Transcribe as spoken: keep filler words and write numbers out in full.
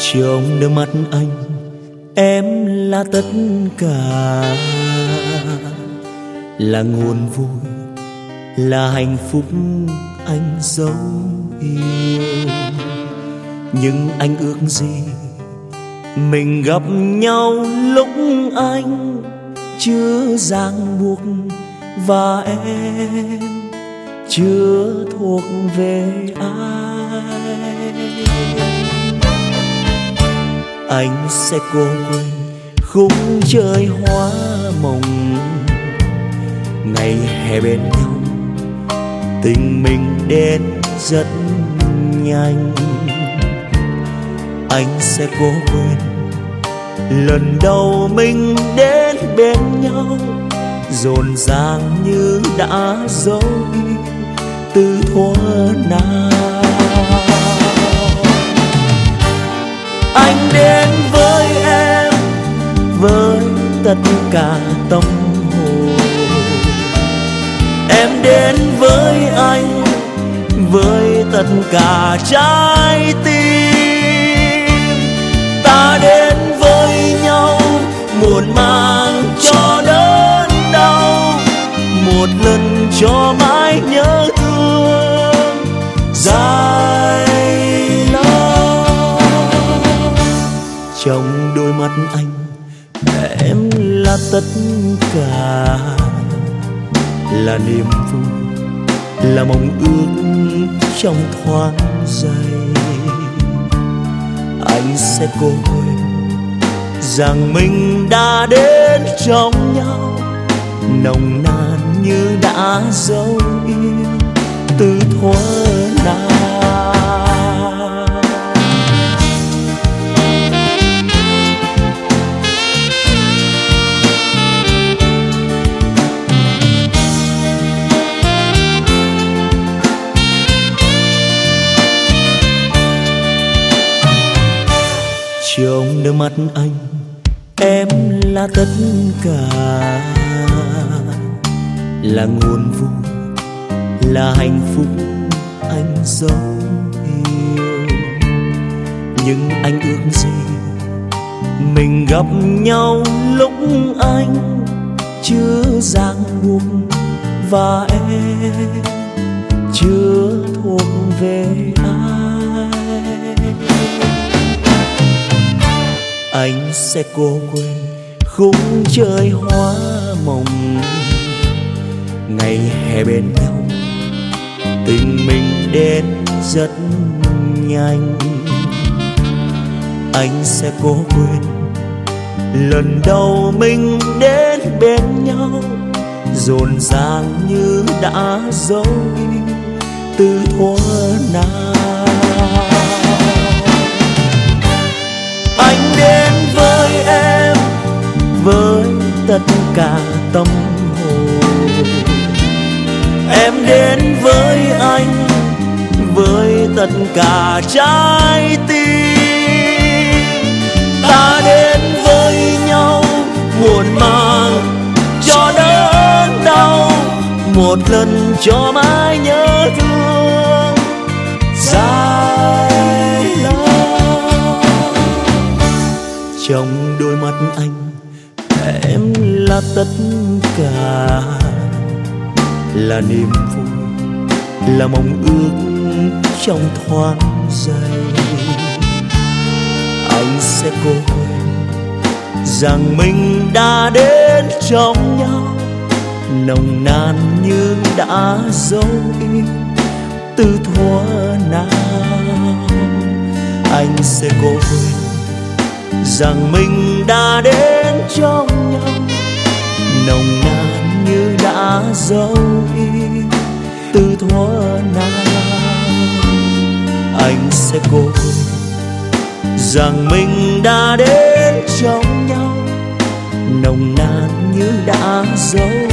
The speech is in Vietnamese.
Trong đôi mắt anh, em là tất cả, là nguồn vui, là hạnh phúc anh dấu yêu. Nhưng anh ước gì mình gặp nhau lúc anh chưa ràng buộc, và em chưa thuộc về ai. Anh sẽ cố quên khung trời hoa mộng, ngày hè bên nhau tình mình đến rất nhanh. Anh sẽ cố quên lần đầu mình đến bên nhau, rộn ràng như đã dấu yêu từ thuở nào. Anh đến với em với tất cả tâm hồn, em đến với anh với tất cả trái tim. Ta đến với nhau muốn mang cho đớn đau, một lần cho mãi nhớ thương dài lâu. Trong đôi mắt anh, em là tất cả, là niềm vui, là mong ước trong thoáng giây. Anh sẽ cố quên rằng mình đã đến trong nhau, nồng nàn như đã dấu yêu từ thuở nào. Trong đôi mắt anh, em là tất cả, là nguồn vui, là hạnh phúc anh dấu yêu. Nhưng anh ước gì mình gặp nhau lúc anh chưa ràng buộc, và em chưa thuộc về ai. Anh sẽ cố quên khung trời hoa mộng, ngày hè bên nhau tình mình đến rất nhanh. Anh sẽ cố quên lần đầu mình đến bên nhau, rộn ràng như đã dấu yêu từ thuở nào. Anh đến với em với tất cả tâm hồn, em đến với anh với tất cả trái tim. Ta đến với nhau muốn mang cho đớn đau, một lần cho mãi nhớ thương dài lâu. Trong đôi mắt anh, em là tất cả, là niềm vui, là mong ước trong thoáng giây. Anh sẽ cố quên rằng mình đã đến trong nhau, nồng nàn như đã dấu yêu từ thuở nào. Anh sẽ cố quên rằng mình đã đến trong nhau, nồng nàn như đã dấu yêu từ thuở nào. Anh sẽ cố quên rằng mình đã đến trong nhau, nồng nàn như đã dấu